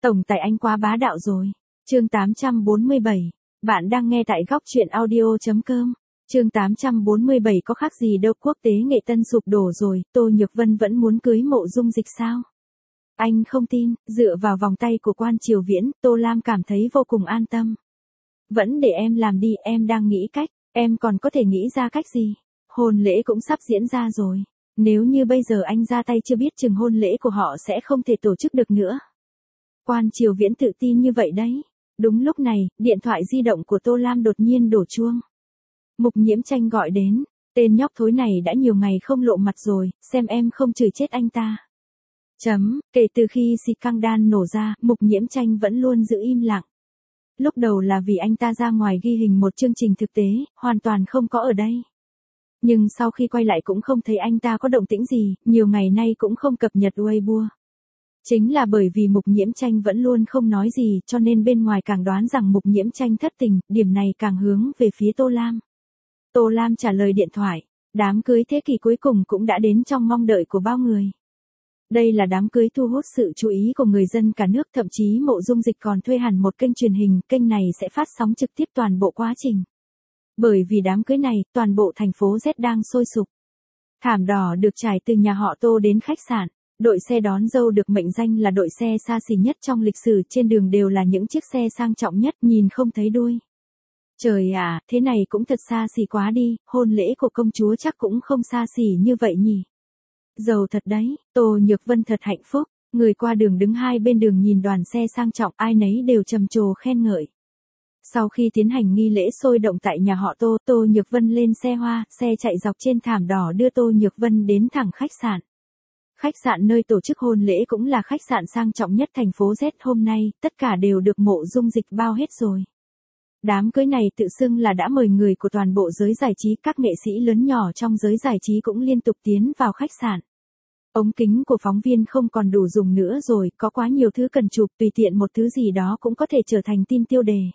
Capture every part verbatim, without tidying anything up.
Tổng tài anh quá bá đạo rồi. Chương tám trăm bốn mươi bảy. Bạn đang nghe tại góc truyện audio chấm com. Chương tám trăm bốn mươi bảy có khác gì đâu, quốc tế nghệ tân sụp đổ rồi, Tô Nhược Vân vẫn muốn cưới Mộ Dung Dịch sao? Anh không tin, dựa vào vòng tay của Quan Triều Viễn, Tô Lam cảm thấy vô cùng an tâm. Vẫn để em làm đi, em đang nghĩ cách, em còn có thể nghĩ ra cách gì? Hôn lễ cũng sắp diễn ra rồi. Nếu như bây giờ anh ra tay chưa biết chừng hôn lễ của họ sẽ không thể tổ chức được nữa. Quan Triều Viễn tự tin như vậy đấy. Đúng lúc này, điện thoại di động của Tô Lam đột nhiên đổ chuông. Mục Nhiễm Tranh gọi đến, tên nhóc thối này đã nhiều ngày không lộ mặt rồi, xem em không chửi chết anh ta. Chấm, kể từ khi xì căng đan nổ ra, Mục Nhiễm Tranh vẫn luôn giữ im lặng. Lúc đầu là vì anh ta ra ngoài ghi hình một chương trình thực tế, hoàn toàn không có ở đây. Nhưng sau khi quay lại cũng không thấy anh ta có động tĩnh gì, nhiều ngày nay cũng không cập nhật Weibo. Chính là bởi vì Mục Nhiễm Tranh vẫn luôn không nói gì cho nên bên ngoài càng đoán rằng Mục Nhiễm Tranh thất tình, điểm này càng hướng về phía Tô Lam. Tô Lam trả lời điện thoại, đám cưới thế kỷ cuối cùng cũng đã đến trong mong đợi của bao người. Đây là đám cưới thu hút sự chú ý của người dân cả nước, thậm chí Mộ Dung Dịch còn thuê hẳn một kênh truyền hình, kênh này sẽ phát sóng trực tiếp toàn bộ quá trình. Bởi vì đám cưới này, toàn bộ thành phố Z đang sôi sục. Thảm đỏ được trải từ nhà họ Tô đến khách sạn. Đội xe đón dâu được mệnh danh là đội xe xa xỉ nhất trong lịch sử, trên đường đều là những chiếc xe sang trọng nhất, nhìn không thấy đuôi. Trời ạ, thế này cũng thật xa xỉ quá đi, hôn lễ của công chúa chắc cũng không xa xỉ như vậy nhỉ. Giàu thật đấy, Tô Nhược Vân thật hạnh phúc, người qua đường đứng hai bên đường nhìn đoàn xe sang trọng, ai nấy đều trầm trồ khen ngợi. Sau khi tiến hành nghi lễ sôi động tại nhà họ Tô, Tô Nhược Vân lên xe hoa, xe chạy dọc trên thảm đỏ đưa Tô Nhược Vân đến thẳng khách sạn. Khách sạn nơi tổ chức hôn lễ cũng là khách sạn sang trọng nhất thành phố Z, hôm nay, tất cả đều được Mộ Dung Dịch bao hết rồi. Đám cưới này tự xưng là đã mời người của toàn bộ giới giải trí, các nghệ sĩ lớn nhỏ trong giới giải trí cũng liên tục tiến vào khách sạn. Ống kính của phóng viên không còn đủ dùng nữa rồi, có quá nhiều thứ cần chụp, tùy tiện một thứ gì đó cũng có thể trở thành tin tiêu đề.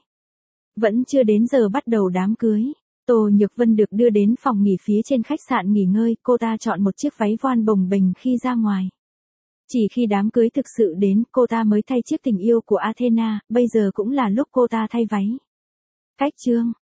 Vẫn chưa đến giờ bắt đầu đám cưới. Tô Nhược Vân được đưa đến phòng nghỉ phía trên khách sạn nghỉ ngơi, cô ta chọn một chiếc váy voan bồng bềnh khi ra ngoài. Chỉ khi đám cưới thực sự đến, cô ta mới thay chiếc tình yêu của Athena, bây giờ cũng là lúc cô ta thay váy. Cách chương,